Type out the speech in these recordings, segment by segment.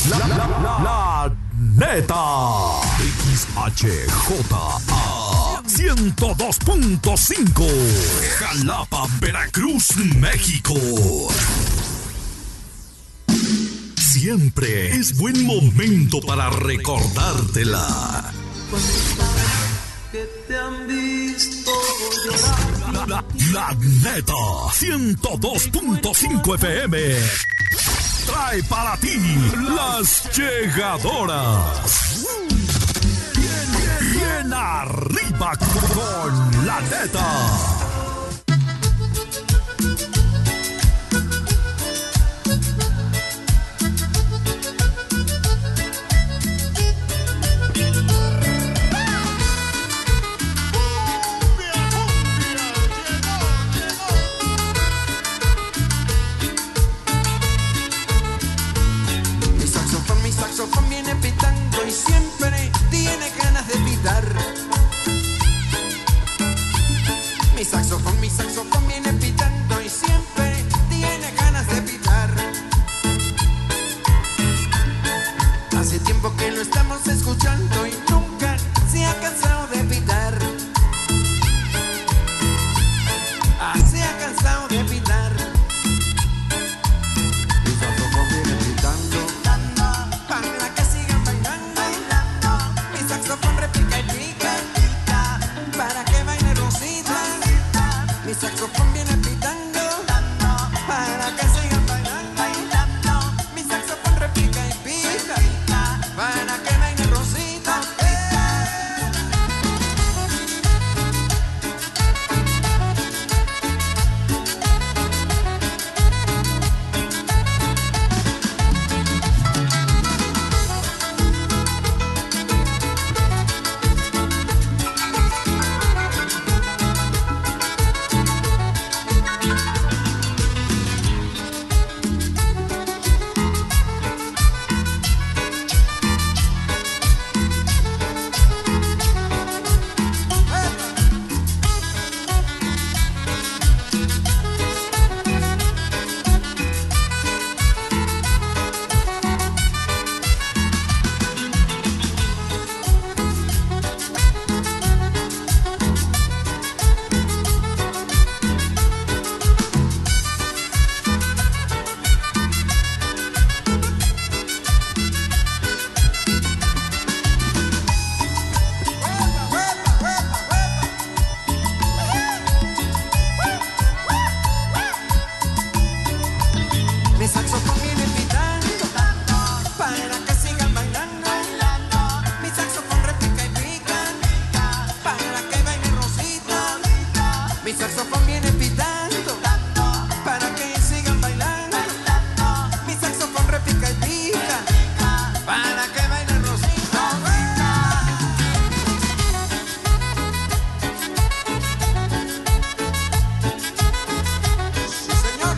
La neta. XHJA 102.5 Jalapa, Veracruz, México. Siempre es buen momento para recordártela. Que te han visto llorar. La neta 102.5 FM trae para ti las llegadoras. Bien arriba con la neta. Mi saxofón viene pitando y siempre tiene ganas de pitar. Mi saxofón viene pitando y siempre tiene ganas de pitar. Hace tiempo que lo estamos escuchando y nunca se ha cansado de pitar. Se ha cansado de pitar. Mi saxofón viene pitando para que sigan bailando. Mi saxofón repica y pica para que baile Rosita. Mi saxofón viene pitando para que sigan bailando. Mi saxofón repica y pica para que baile Rosita. Mi saxofón viene pitando para que sigan bailando. Mi saxofón repica y pica para que baile Rosita. Mi saxofón viene pitando para que sigan bailando. Mi saxofón repica y pica para que baile Rosita. Sí, señor.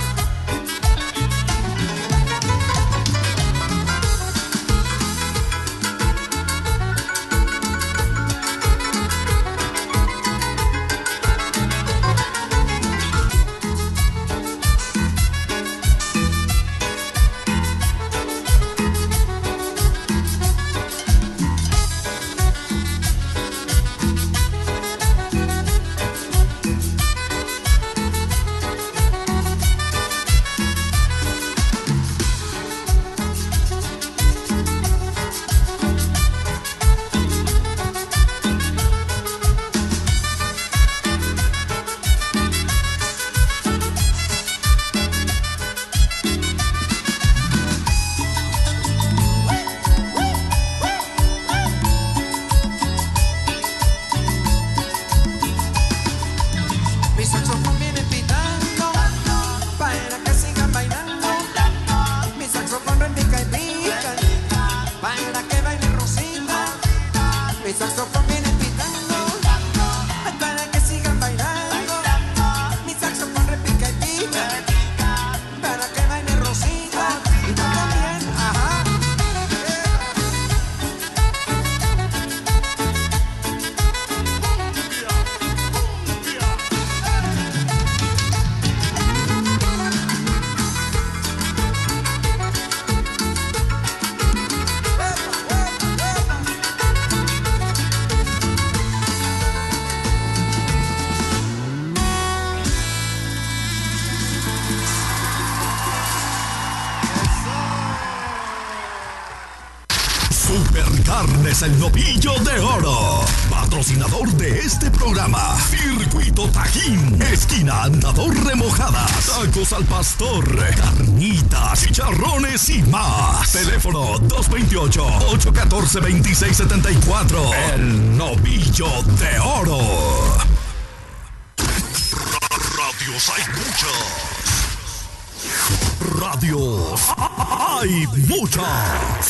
Mi saxofón viene pitando para que sigan bailando. Mi saxofón repica y pica para que baile Rosita. Mi saxofón viene pitando para que sigan bailando. Mi saxofón repica y pica para que baile Rosita. Y tú también, ajá. Supercarnes El Novillo de Oro, patrocinador de este programa. Circuito Tajín, esquina Andador Remojadas, tacos al pastor, carnitas, chicharrones y más. Teléfono 228-814-2674. El Novillo de Oro. Radios hay muchas. Radios hay muchas.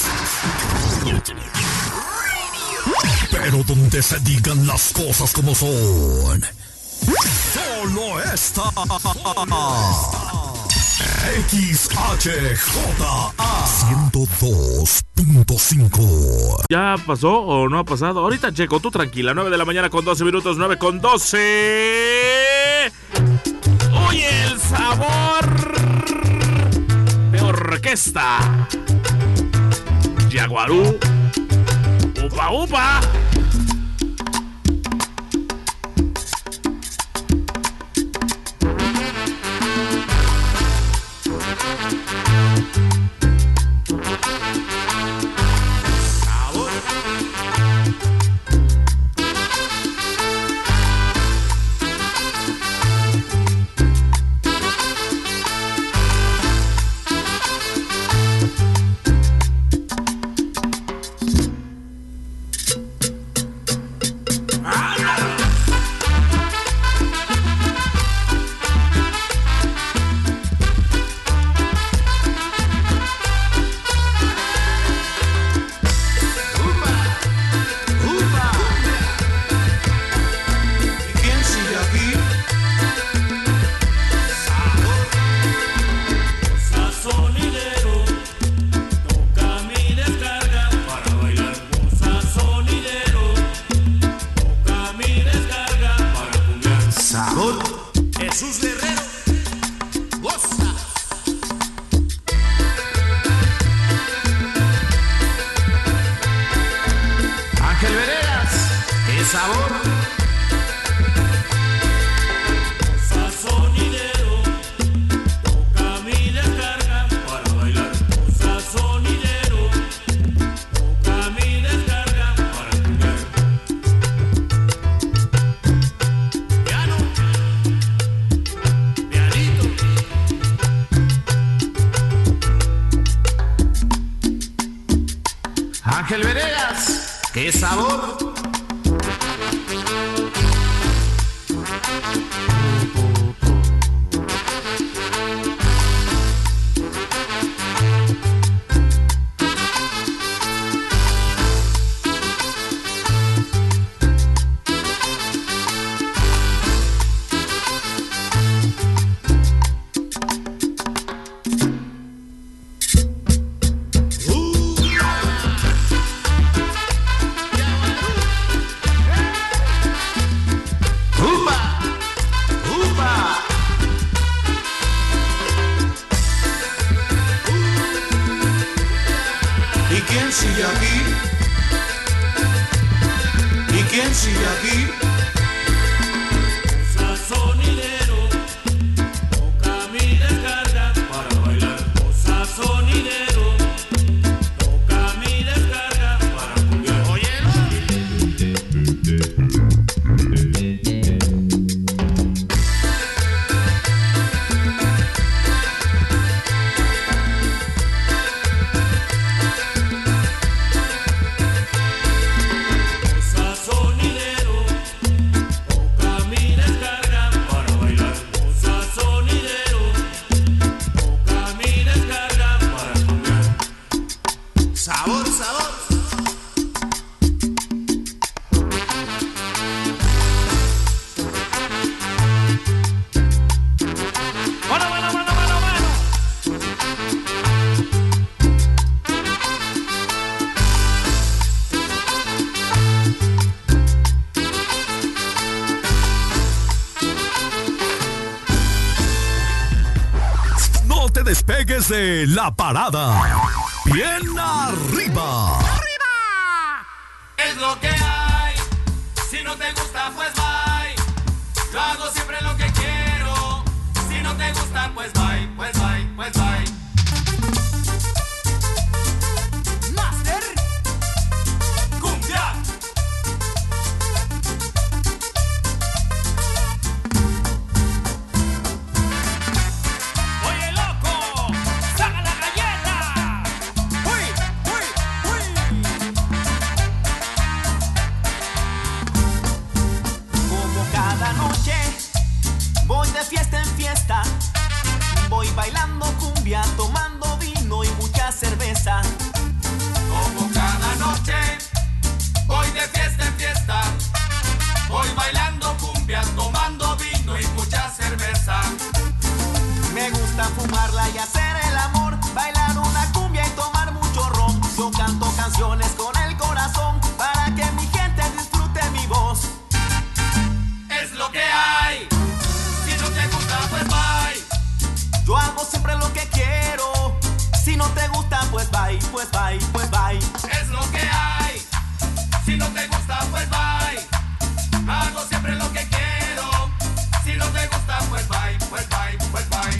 Pero donde se digan las cosas como son, solo esta. XHJA 102.5. ¿Ya pasó o no ha pasado? Ahorita checo, tú tranquila. 9 de la mañana con 12 minutos, 9 con 12. Oye, el sabor de orquesta. Yaguarú. Upa, upa. Ángel Veredas, qué sabor. Despegues de la parada. Bien arriba. ¡Arriba! Es lo que hay. Si no te gusta, pues bye. Yo hago siempre lo que quiero. Si no te gusta, pues bye, pues bye, pues bye. Master Yo canto canciones con el corazón para que mi gente disfrute mi voz. Es lo que hay. Si no te gusta, pues bye. Yo hago siempre lo que quiero. Si no te gusta, pues bye, pues bye, pues bye. Es lo que hay. Si no te gusta, pues bye. Hago siempre lo que quiero. Si no te gusta, pues bye, pues bye, pues bye.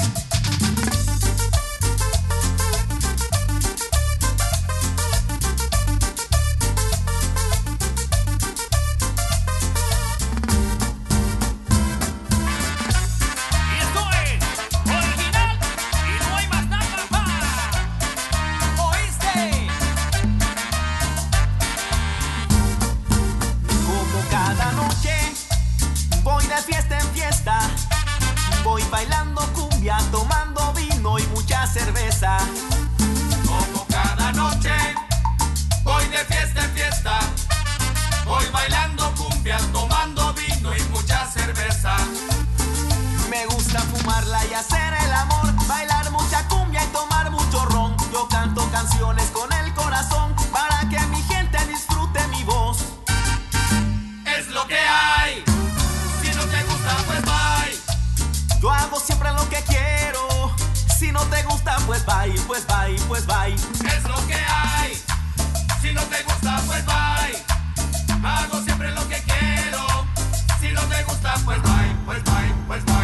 De fiesta en fiesta, voy bailando cumbia, tomando vino y mucha cerveza. Como cada noche, voy de fiesta en fiesta, voy bailando cumbia, tomando vino y mucha cerveza. Me gusta fumarla y hacer el amor, bailar mucha cumbia y tomar mucho ron. Yo canto canciones con el corazón para que mi gente disfrute mi voz. Es lo que hay. Pues bye. Yo hago siempre lo que quiero. Si no te gusta, pues bye, pues bye, pues bye. Es lo que hay. Si no te gusta, pues bye. Hago siempre lo que quiero. Si no te gusta, pues bye, pues bye, pues bye.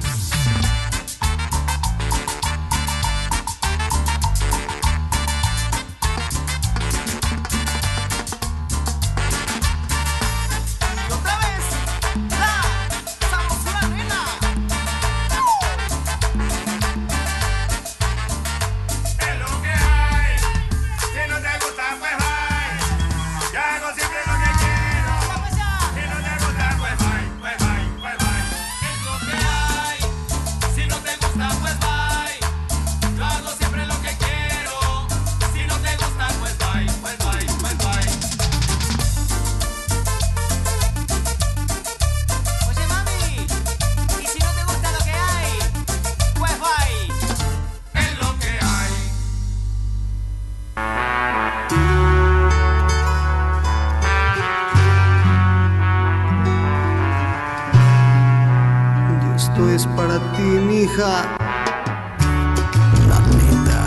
Es para ti, mija. La neta.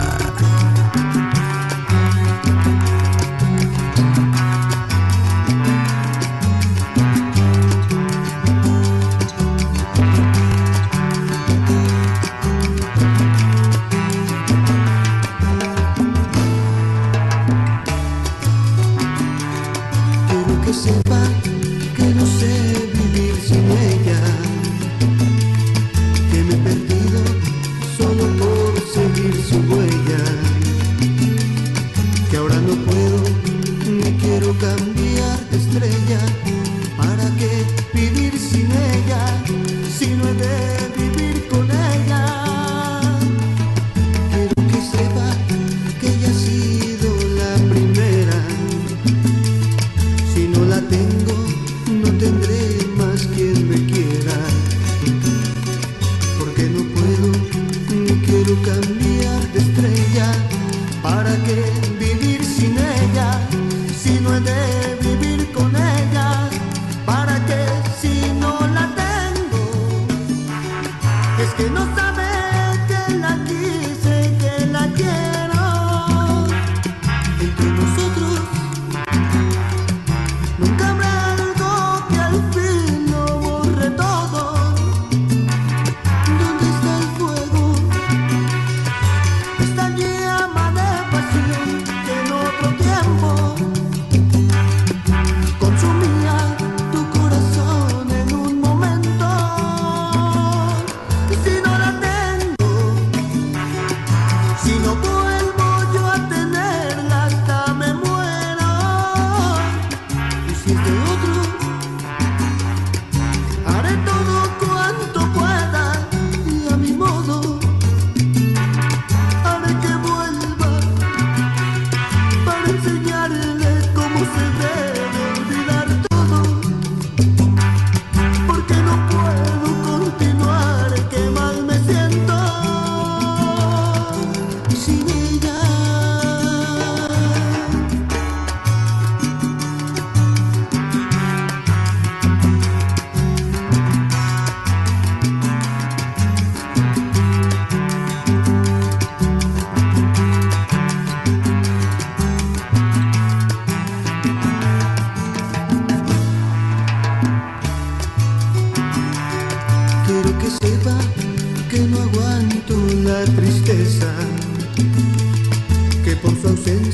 Quiero que sepa que no sé vivir sin ella. Me he perdido solo por seguir su huella, que ahora no puedo ni quiero cambiar de estrella. ¿Para qué vivir sin ella si no he de vivir con ella? Quiero que sepa que ella ha sido la primera. Si no la tengo, no tendré más quien me quiera. Porque no puedo ni quiero cambiar de estrella. ¿Para qué vivir sin ella si no he de vivir?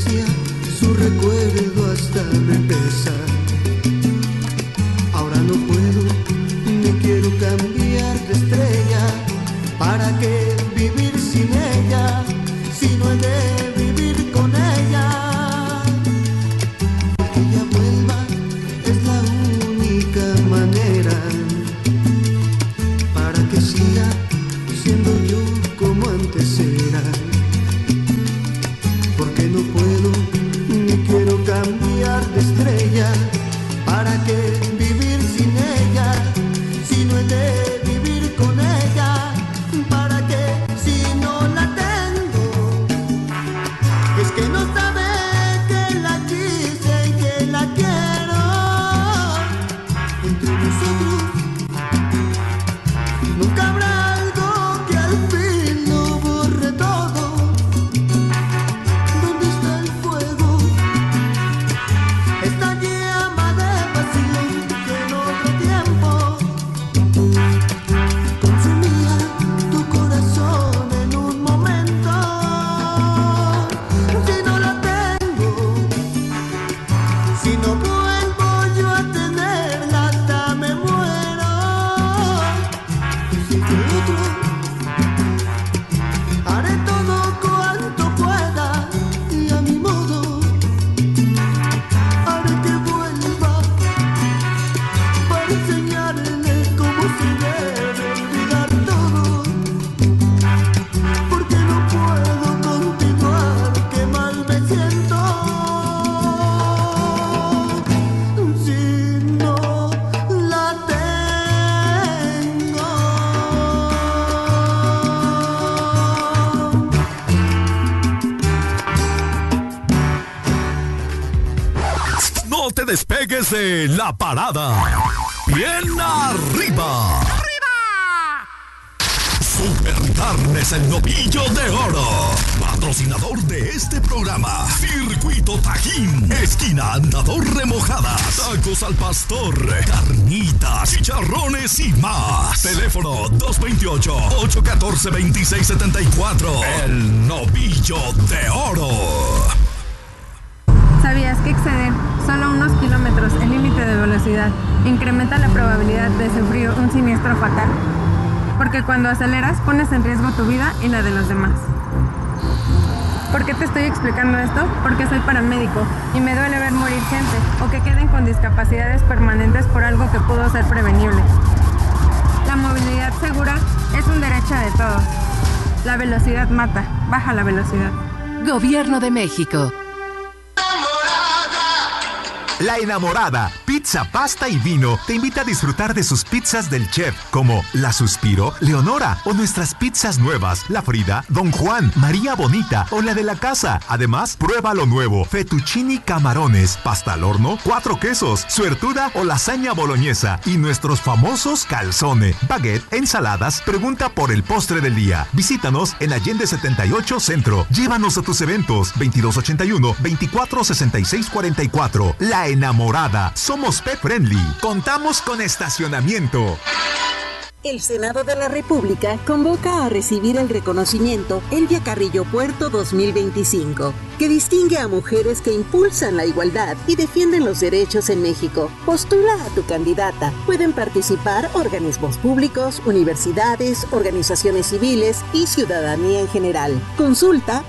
ausencia, su recuerdo hasta me pesa. Ahora no puedo, ni quiero cambiar de estrella. ¿Para qué vivir sin ella, si no he de vivir con ella? Que ella vuelva es la única manera para que siga siendo yo como antes era. Porque no puedo ni quiero cambiar de estrella. ¿Para qué vivir sin ella, si no he de vivir con ella? ¿Para qué si no la tengo? Es que no sabe que la quise y que la quiero. Entre nosotros nunca habrá algo que al fin lo borre todo. ¿Dónde está el fuego? Esta llama de pasión que en otro tiempo consumía tu corazón en un momento. Si no la tengo, si no vuelvo yo a tenerla, hasta me muero. Si de otro, haré todo cuanto pueda y a mi modo haré que vuelva para enseñarle cómo se debe olvidar todo. Porque no puedo continuar, que mal me siento si no la tengo. No te despegues de La Parada. Bien arriba. Supercarnes El Novillo de Oro, patrocinador de este programa. Circuito Tajín, esquina Andador Remojadas, tacos al pastor, carnitas, chicharrones y más. Teléfono 228-814-2674. El Novillo de Oro. ¿Sabías que exceder solo unos kilómetros el límite de velocidad incrementa la probabilidad de sufrir un siniestro fatal? Porque cuando aceleras pones en riesgo tu vida y la de los demás. ¿Por qué te estoy explicando esto? Porque soy paramédico y me duele ver morir gente o que queden con discapacidades permanentes por algo que pudo ser prevenible. La movilidad segura es un derecho de todos. La velocidad mata. Baja la velocidad. Gobierno de México. La Enamorada, pizza, pasta y vino, te invita a disfrutar de sus pizzas del chef, como La Suspiro, Leonora, o nuestras pizzas nuevas, La Frida, Don Juan, María Bonita, o la de la casa. Además, prueba lo nuevo, fettuccini camarones, pasta al horno, 4 quesos, suertuda o lasaña boloñesa, y nuestros famosos calzone, baguette, ensaladas. Pregunta por el postre del día. Visítanos en Allende 78 Centro. Llévanos a tus eventos, 2281-246644. La Enamorada. Somos pet friendly. Contamos con estacionamiento. El Senado de la República convoca a recibir el reconocimiento Elvia Carrillo Puerto 2025, que distingue a mujeres que impulsan la igualdad y defienden los derechos en México. Postula a tu candidata. Pueden participar organismos públicos, universidades, organizaciones civiles y ciudadanía en general. Consulta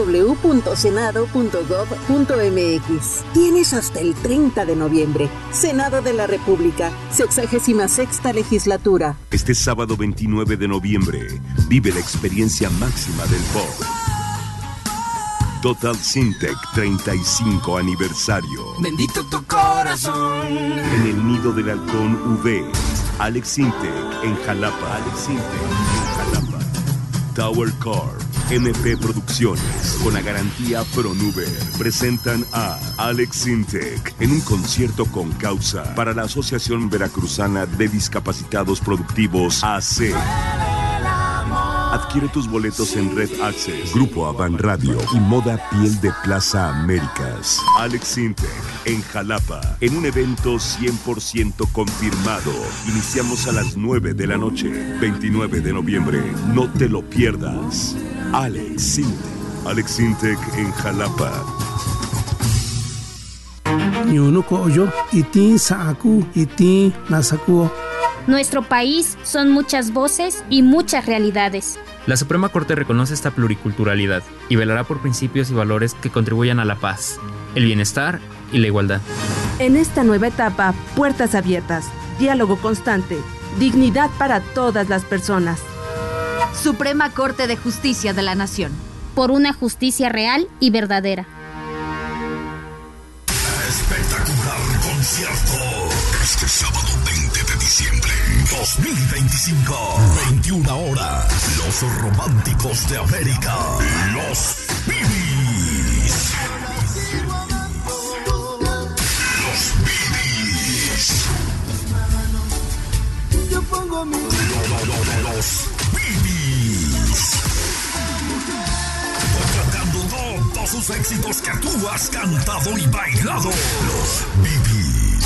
www.senado.gov.mx. Tienes hasta el 30 de noviembre. Senado de la República, 66ª legislatura. Este sábado 29 de noviembre, vive la experiencia máxima del pop. Total Syntec 35 aniversario. Bendito tu corazón. En el Nido del Halcón UV. Alex Syntec en Jalapa. Alex Syntec en Jalapa. Tower Car. MP Producciones, con la garantía Pronuber, presentan a Alex Syntec en un concierto con causa para la Asociación Veracruzana de Discapacitados Productivos AC. Adquiere tus boletos en Red Access, Grupo Avan Radio y Moda Piel de Plaza Américas. Alex Syntec en Jalapa, en un evento 100% confirmado. Iniciamos a las 9 de la noche, 29 de noviembre. No te lo pierdas. Alex Syntec en Jalapa. ñunuco yo, itin saaku, itin nasakuo. Nuestro país son muchas voces y muchas realidades. La Suprema Corte reconoce esta pluriculturalidad y velará por principios y valores que contribuyan a la paz, el bienestar y la igualdad. En esta nueva etapa, puertas abiertas, diálogo constante, dignidad para todas las personas. Suprema Corte de Justicia de la Nación. Por una justicia real y verdadera. Espectacular concierto. Este sábado 20 de diciembre 2025, 21 horas. Los Románticos de América, los Bibis. Los Bibis. Yo pongo mi... Los Bibis. Cantando todos sus éxitos que tú has cantado y bailado. Los Bibis.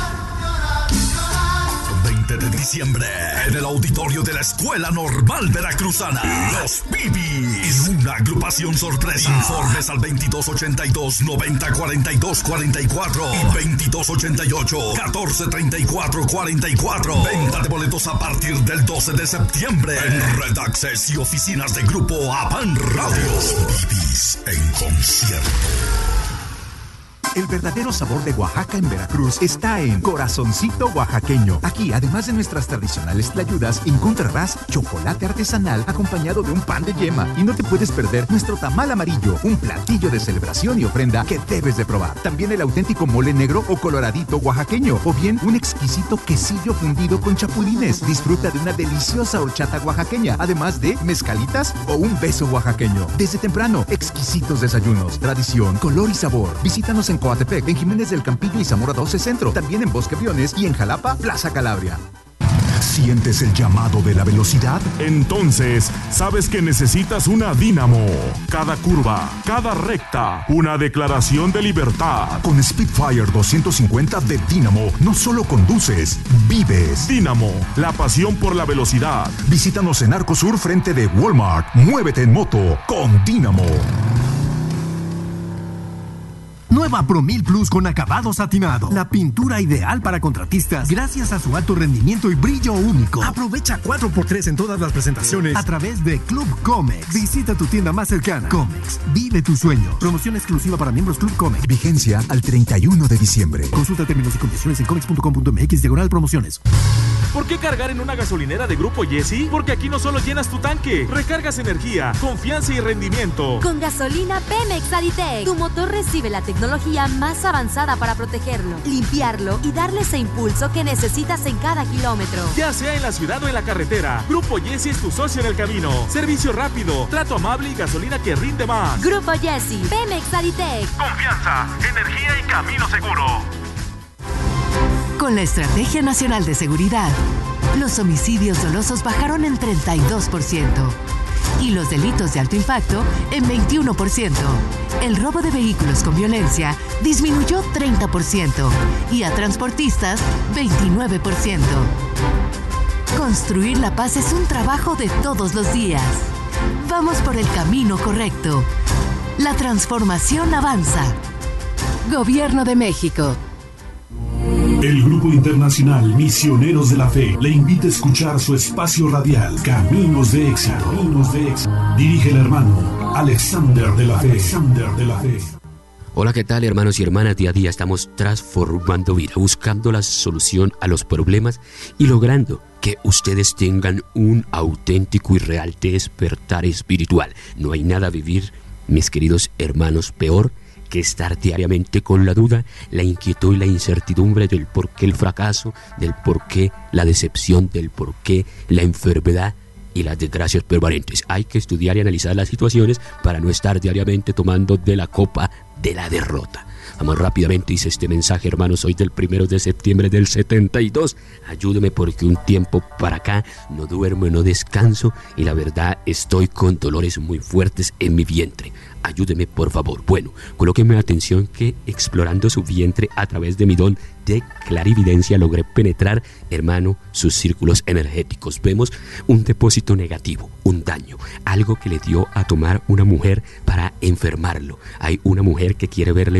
20 de diciembre, en el auditorio de la Escuela Normal Veracruzana. Los Bibis. En una agrupación sorpresa. Informes al 2282-9042-44 y 2288-1434-44. Venta de boletos a partir del 12 de septiembre en Red Access y oficinas de Grupo Apan Radio. Los Bibis en concierto. El verdadero sabor de Oaxaca en Veracruz está en Corazoncito Oaxaqueño. Aquí, además de nuestras tradicionales tlayudas, encontrarás chocolate artesanal acompañado de un pan de yema. Y no te puedes perder nuestro tamal amarillo, un platillo de celebración y ofrenda que debes de probar. También el auténtico mole negro o coloradito oaxaqueño, o bien un exquisito quesillo fundido con chapulines. Disfruta de una deliciosa horchata oaxaqueña, además de mezcalitas o un beso oaxaqueño. Desde temprano, exquisitos desayunos, tradición, color y sabor. Visítanos en Coatepec, en Jiménez del Campillo y Zamora 12 Centro, también en Bosque Briones y en Jalapa, Plaza Calabria. ¿Sientes el llamado de la velocidad? Entonces, sabes que necesitas una Dínamo. Cada curva, cada recta, una declaración de libertad. Con Spitfire 250 de Dínamo, no solo conduces, vives. Dínamo, la pasión por la velocidad. Visítanos en Arco Sur frente de Walmart. Muévete en moto con Dínamo. Nueva Promil Plus con acabado satinado. La pintura ideal para contratistas gracias a su alto rendimiento y brillo único. Aprovecha 4x3 en todas las presentaciones a través de Club Comex. Visita tu tienda más cercana. Comex, vive tu sueño. Promoción exclusiva para miembros Club Comex. Vigencia al 31 de diciembre. Consulta términos y condiciones en comex.com.mx/promociones. ¿Por qué cargar en una gasolinera de Grupo Yesi? Porque aquí no solo llenas tu tanque, recargas energía, confianza y rendimiento. Con gasolina Pemex Aditec, tu motor recibe la tecnología más avanzada para protegerlo, limpiarlo y darle ese impulso que necesitas en cada kilómetro. Ya sea en la ciudad o en la carretera, Grupo Yesi es tu socio en el camino. Servicio rápido, trato amable y gasolina que rinde más. Grupo Yesi, Pemex Aditec. Confianza, energía y camino seguro. Con la Estrategia Nacional de Seguridad, los homicidios dolosos bajaron en 32% y los delitos de alto impacto en 21%. El robo de vehículos con violencia disminuyó 30% y a transportistas 29%. Construir la paz es un trabajo de todos los días. Vamos por el camino correcto. La transformación avanza. Gobierno de México. El Grupo Internacional Misioneros de la Fe le invita a escuchar su espacio radial Caminos de Éxito. Dirige el hermano Alexander de la Fe. Hola, ¿qué tal, hermanos y hermanas? Día a día estamos transformando vida, buscando la solución a los problemas y logrando que ustedes tengan un auténtico y real despertar espiritual. No hay nada a vivir, mis queridos hermanos, peor que estar diariamente con la duda, la inquietud y la incertidumbre del por qué el fracaso, del por qué la decepción, del por qué la enfermedad y las desgracias permanentes. Hay que estudiar y analizar las situaciones para no estar diariamente tomando de la copa de la derrota. Vamos rápidamente, dice este mensaje, hermanos, soy del 1 de septiembre del 72. Ayúdeme porque un tiempo para acá no duermo, no descanso y la verdad estoy con dolores muy fuertes en mi vientre. Ayúdeme, por favor. Bueno, colóqueme atención que explorando su vientre a través de mi don de clarividencia logré penetrar, hermano, sus círculos energéticos. Vemos un depósito negativo, un daño, algo que le dio a tomar una mujer para enfermarlo. Hay una mujer que quiere verle en sufrimiento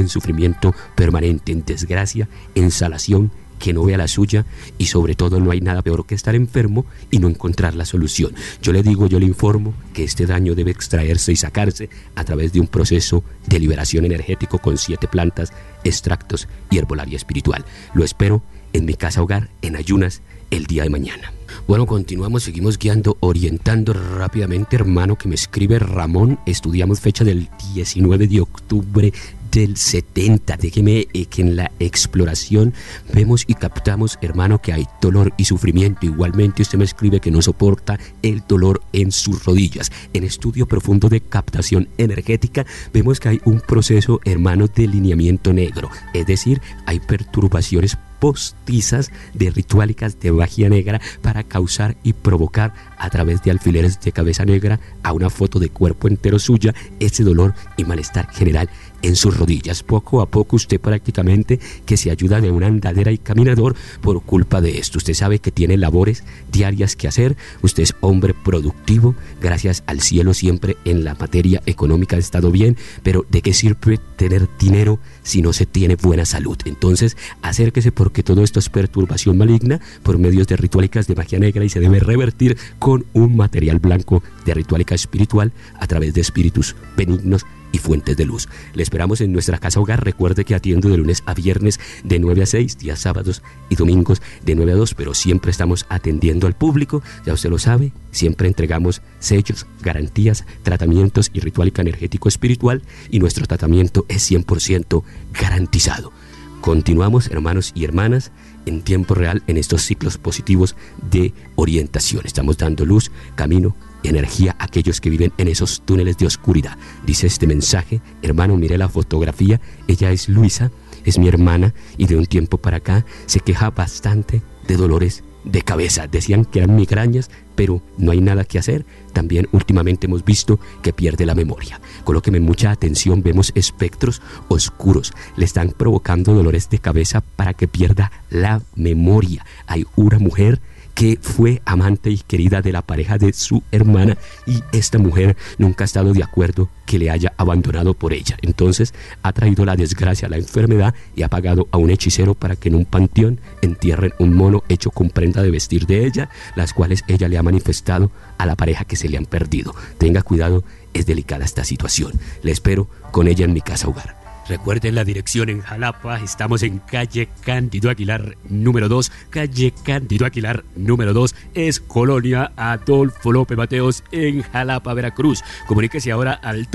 sufrimiento permanente, en desgracia, en salación, que no vea la suya, y sobre todo no hay nada peor que estar enfermo y no encontrar la solución. Yo le digo, yo le informo que este daño debe extraerse y sacarse a través de un proceso de liberación energético con 7 plantas, extractos y herbolaria espiritual. Lo espero en mi casa hogar, en ayunas, el día de mañana. Bueno, continuamos, seguimos guiando, orientando rápidamente, hermano, que me escribe Ramón. Estudiamos fecha del 19 de octubre del 70. Déjeme que en la exploración vemos y captamos, hermano, que hay dolor y sufrimiento. Igualmente usted me escribe que no soporta el dolor en sus rodillas. En estudio profundo de captación energética vemos que hay un proceso, hermano, de lineamiento negro. Es decir, hay perturbaciones postizas de rituálicas de magia negra para causar y provocar a través de alfileres de cabeza negra a una foto de cuerpo entero suya ese dolor y malestar general en sus rodillas. Poco a poco usted prácticamente que se ayuda de una andadera y caminador por culpa de esto. Usted sabe que tiene labores diarias que hacer, usted es hombre productivo, gracias al cielo siempre en la materia económica ha estado bien, pero ¿de qué sirve tener dinero si no se tiene buena salud? Entonces acérquese, porque todo esto es perturbación maligna por medios de rituálicas de magia negra y se debe revertir con un material blanco de rituálica espiritual a través de espíritus benignos y fuentes de luz. Le esperamos en nuestra casa hogar. Recuerde que atiendo de lunes a viernes de 9 a 6, días sábados y domingos de 9 a 2, pero siempre estamos atendiendo al público, ya usted lo sabe, siempre entregamos sellos, garantías, tratamientos y rituálica energético espiritual, y nuestro tratamiento es 100% garantizado. Continuamos, hermanos y hermanas, en tiempo real en estos ciclos positivos de orientación. Estamos dando luz, camino, energía a aquellos que viven en esos túneles de oscuridad. Dice este mensaje, hermano, mire la fotografía, ella es Luisa, es mi hermana, y de un tiempo para acá se queja bastante de dolores de cabeza. Decían que eran migrañas, pero no hay nada que hacer. También últimamente hemos visto que pierde la memoria. Colóqueme mucha atención, vemos espectros oscuros, le están provocando dolores de cabeza para que pierda la memoria. Hay una mujer que fue amante y querida de la pareja de su hermana, y esta mujer nunca ha estado de acuerdo que le haya abandonado por ella. Entonces ha traído la desgracia, la enfermedad, y ha pagado a un hechicero para que en un panteón entierren un mono hecho con prenda de vestir de ella, las cuales ella le ha manifestado a la pareja que se le han perdido. Tenga cuidado, es delicada esta situación. Le espero con ella en mi casa hogar. Recuerden la dirección en Jalapa, estamos en calle Cándido Aguilar número 2, calle Cándido Aguilar número 2, es Colonia Adolfo López Mateos en Jalapa, Veracruz. Comuníquese ahora al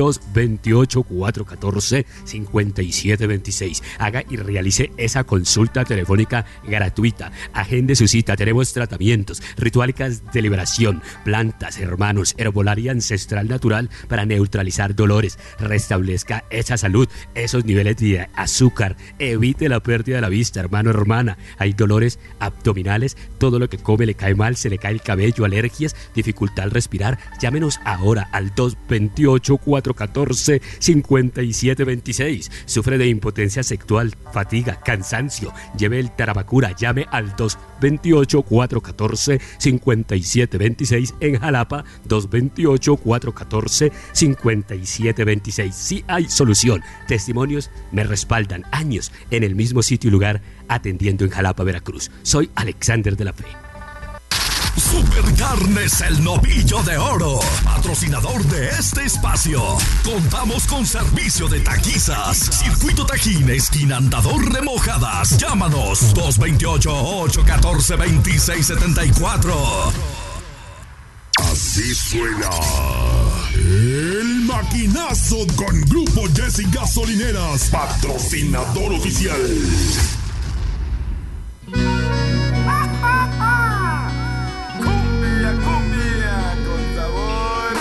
228-414-5726. Haga y realice esa consulta telefónica gratuita. Agende su cita, tenemos tratamientos, rituálicas de liberación, plantas, hermanos, herbolaria ancestral natural para neutralizar dolores, restablezca esa salud, esos niveles de azúcar, evite la pérdida de la vista, hermano, hermana. Hay dolores abdominales, todo lo que come le cae mal, se le cae el cabello, alergias, dificultad al respirar. Llámenos ahora al 228-414-5726. Sufre de impotencia sexual, fatiga, cansancio, lleve el Tarabacura, llame al 228-414-5726 en Jalapa, 228-414-5726. Sí hay solución. Testimonios me respaldan, años en el mismo sitio y lugar atendiendo en Jalapa, Veracruz. Soy Alexander de la Fe. Supercarnes El Novillo de Oro, patrocinador de este espacio. Contamos con servicio de taquizas. Circuito Tajín, esquina Andador de Mojadas. Llámanos 228-814-2674. Así suena El Maquinazo con Grupo Jessy Gasolineras, patrocinador oficial. Cumbia, cumbia, con sabor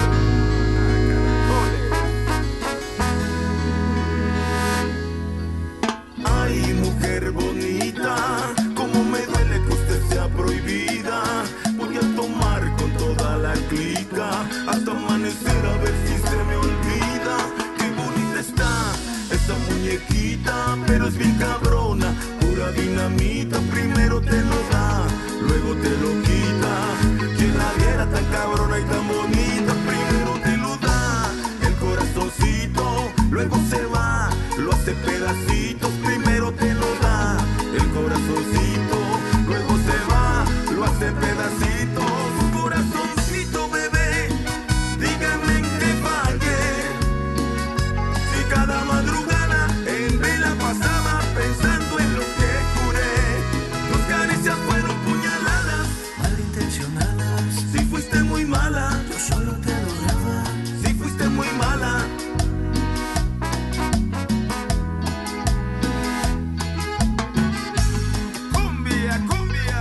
a caracoles. Ay, mujer bonita, cómo me duele que usted sea prohibida. Voy a tomar con toda la clica hasta amanecer a ver si se me olvida. Qué bonita está esa muñequita, pero es bien cabrona, pura dinamita. Primero te lo da, luego te lo quita. Quien la viera tan cabrona y tan bonita, primero te lo da el corazoncito, luego se va, lo hace pedazos. pedacitos, primero te lo da el corazoncito, luego se va, lo hace pedacitos. Corazoncito bebé, dígame en qué fallé, si cada madrugada en vela pasaba pensando en lo que juré. Tus caricias fueron puñaladas, malintencionadas. Si fuiste muy mala, yo solo te adoraba. Si fuiste muy mala. Cumbia, cumbia.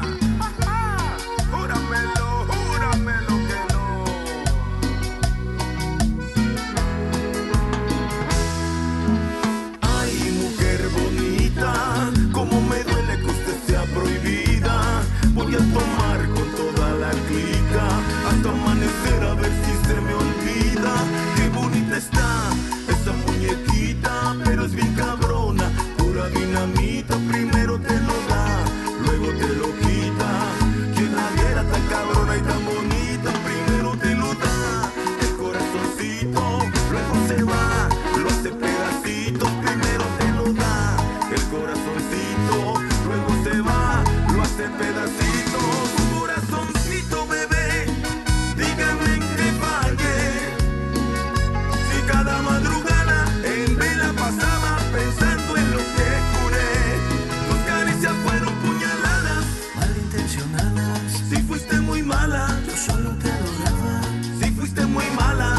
Júramelo, júramelo que no. Ay, mujer bonita, cómo me duele que usted sea prohibida. Voy a tomar con toda la clica hasta amanecer a ver si se me olvida. Qué bonita está esa muñequita, pero es bien cabrona, pura dinamita. Primero te lo da, luego te lo quita. Quien la viera tan cabrona y tan bonita, primero te lo da el corazoncito, luego se va, lo hace pedacitos. Primero te lo da el corazoncito, luego se va, lo hace pedacitos. Corazoncito bebé, dígame en qué fallé, si cada madrugada en vela pasaba pensando en lo que juré. Tus caricias fueron puñaladas, malintencionadas. Si fuiste muy mala, yo solo te adoraba. Si fuiste muy mala.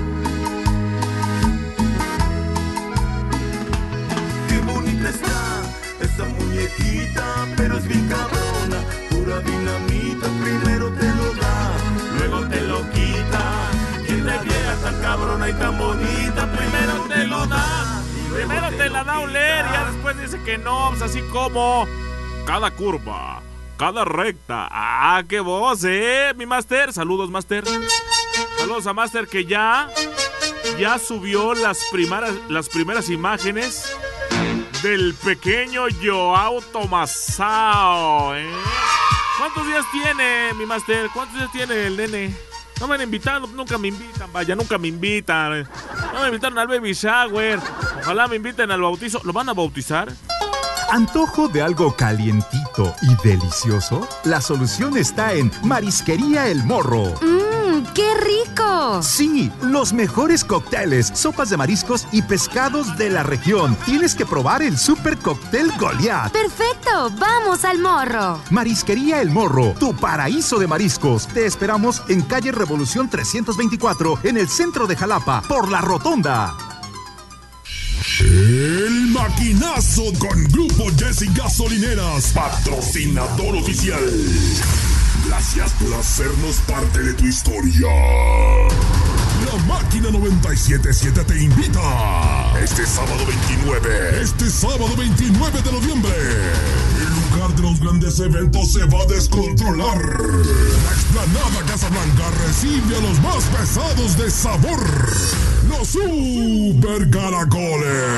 Qué bonita está esa muñequita, pero es bien cabrona, pura dinamita. Primero te lo da, luego te lo quita. Quien la viera tan cabrona y tan bonita, primero te lo da. Primero te la da a oler y ya después dice que no, pues así como cada curva, cada recta. Ah, qué voz, mi Master. Saludos, Master. Saludos a Master que ya subió las primeras imágenes del pequeño Joao Tomasao, ¿Cuántos días tiene, mi Master? ¿Cuántos días tiene el nene? No me han invitado, nunca me invitan, vaya, nunca me invitan. No me invitaron al baby shower. Ojalá me inviten al bautizo. ¿Lo van a bautizar? ¿Antojo de algo calientito y delicioso? La solución está en Marisquería El Morro. ¡Qué rico! Sí, los mejores cócteles, sopas de mariscos y pescados de la región. Tienes que probar el Super Cóctel Goliat. ¡Perfecto! ¡Vamos al Morro! Marisquería El Morro, tu paraíso de mariscos. Te esperamos en calle Revolución 324, en el centro de Jalapa, por La Rotonda. El Maquinazo con Grupo Jessy Gasolineras, patrocinador oficial. Gracias por hacernos parte de tu historia. La Máquina 97.7 te invita este sábado 29 de noviembre. El lugar de los grandes eventos se va a descontrolar. La explanada Casablanca recibe a los más pesados de sabor, los Super Caracoles.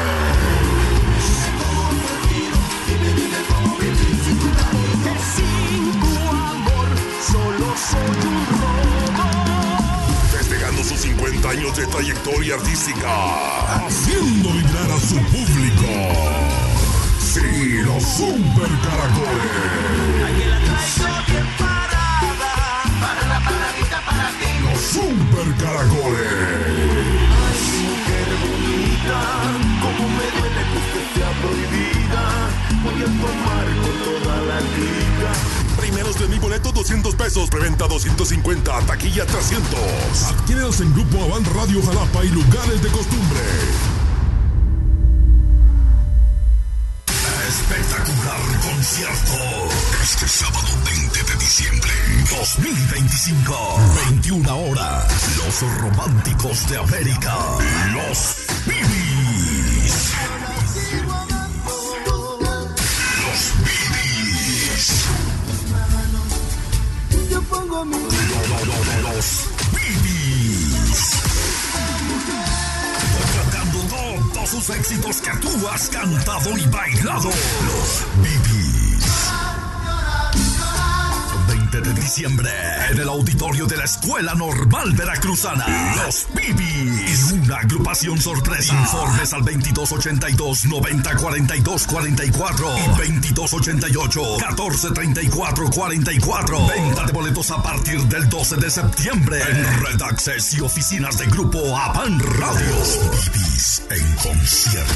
Solo soy un robot. Festejando sus 50 años de trayectoria artística, haciendo vibrar a su público. Sí, los Super Caracoles. Aquí la traigo bien parada, para la paradita para ti. Los Super Caracoles. Ay, mujer bonita, cómo me duele que usted sea prohibida. Voy a tomar con toda la clica. Primeros de mi boleto, 200 pesos. Preventa 250. Taquilla 300. Adquiérelos en Grupo Avant Radio Jalapa y lugares de costumbre. Espectacular concierto. Este sábado 20 de diciembre 2025. 21 horas. Los Románticos de América. Los Bibis. Yo pongo mi... Los Bibis. Cantando todos sus éxitos que tú has cantado y bailado. Los Bibis. 20 de diciembre, en el auditorio de la Escuela Normal Veracruzana, Los Bibis, una agrupación sorpresa. Informes al 2282-904244 y 2288-143444. Venta de boletos a partir del 12 de septiembre en Red Access y oficinas de Grupo Apan Radio. Los Bibis en concierto.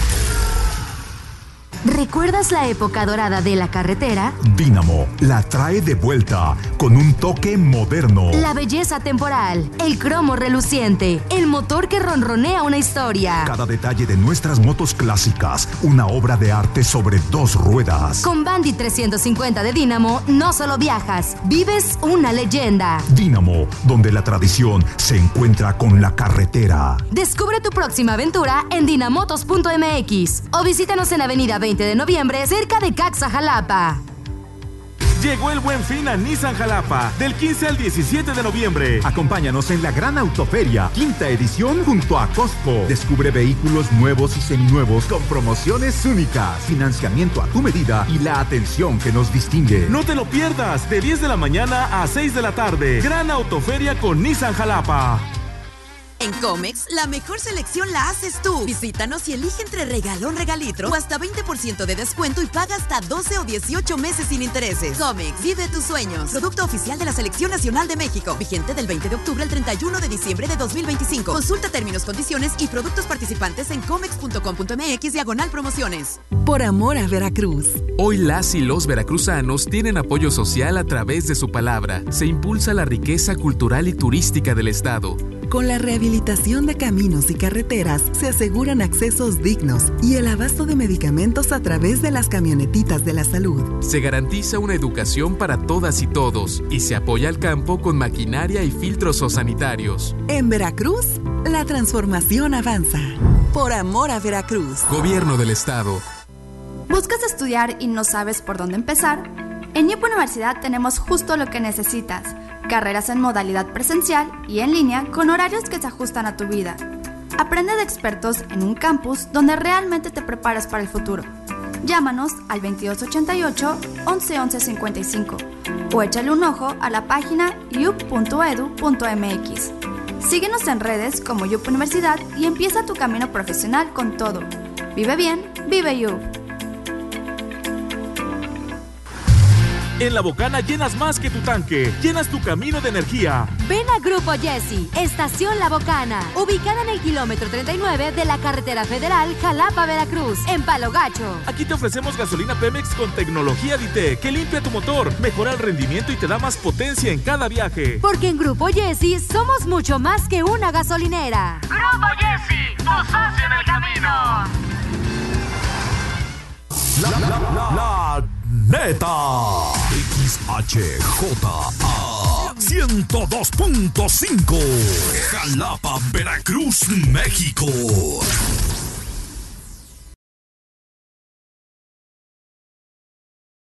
¿Recuerdas la época dorada de la carretera? Dínamo la trae de vuelta con un toque moderno. La belleza temporal, el cromo reluciente, el motor que ronronea una historia. Cada detalle de nuestras motos clásicas, una obra de arte sobre dos ruedas. Con Bandit 350 de Dínamo, no solo viajas, vives una leyenda. Dínamo, donde la tradición se encuentra con la carretera. Descubre tu próxima aventura en dinamotos.mx o visítanos en Avenida 20 de noviembre, cerca de Caxa, Jalapa. Llegó el Buen Fin a Nissan Jalapa, del 15 al 17 de noviembre. Acompáñanos en la Gran Autoferia, quinta edición junto a Costco. Descubre vehículos nuevos y seminuevos con promociones únicas, financiamiento a tu medida y la atención que nos distingue. No te lo pierdas, de 10 de la mañana a 6 de la tarde. Gran Autoferia con Nissan Jalapa. En Comex, la mejor selección la haces tú. Visítanos y elige entre regalón, regalitro o hasta 20% de descuento y paga hasta 12 o 18 meses sin intereses. Comex, vive tus sueños. Producto oficial de la Selección Nacional de México. Vigente del 20 de octubre al 31 de diciembre de 2025. Consulta términos, condiciones y productos participantes en comex.com.mx/promociones. Por amor a Veracruz. Hoy las y los veracruzanos tienen apoyo social a través de su palabra. Se impulsa la riqueza cultural y turística del estado. Con la rehabilitación de caminos y carreteras se aseguran accesos dignos y el abasto de medicamentos a través de las camionetitas de la salud. Se garantiza una educación para todas y todos y se apoya al campo con maquinaria y filtros sanitarios. En Veracruz, la transformación avanza. Por amor a Veracruz. Gobierno del Estado. ¿Buscas estudiar y no sabes por dónde empezar? En YUP Universidad tenemos justo lo que necesitas. Carreras en modalidad presencial y en línea con horarios que se ajustan a tu vida. Aprende de expertos en un campus donde realmente te prepares para el futuro. Llámanos al 2288-111155 o échale un ojo a la página yup.edu.mx. Síguenos en redes como YUP Universidad y empieza tu camino profesional con todo. Vive bien, vive YUP. En La Bocana llenas más que tu tanque, llenas tu camino de energía. Ven a Grupo Jessy, Estación La Bocana, ubicada en el kilómetro 39 de la carretera federal Jalapa-Veracruz, en Palo Gacho. Aquí te ofrecemos gasolina Pemex con tecnología DIT que limpia tu motor, mejora el rendimiento y te da más potencia en cada viaje. Porque en Grupo Jessy somos mucho más que una gasolinera. Grupo Jessy, tu socio en el camino. La neta. XHJA 102.5 Jalapa, Veracruz, México.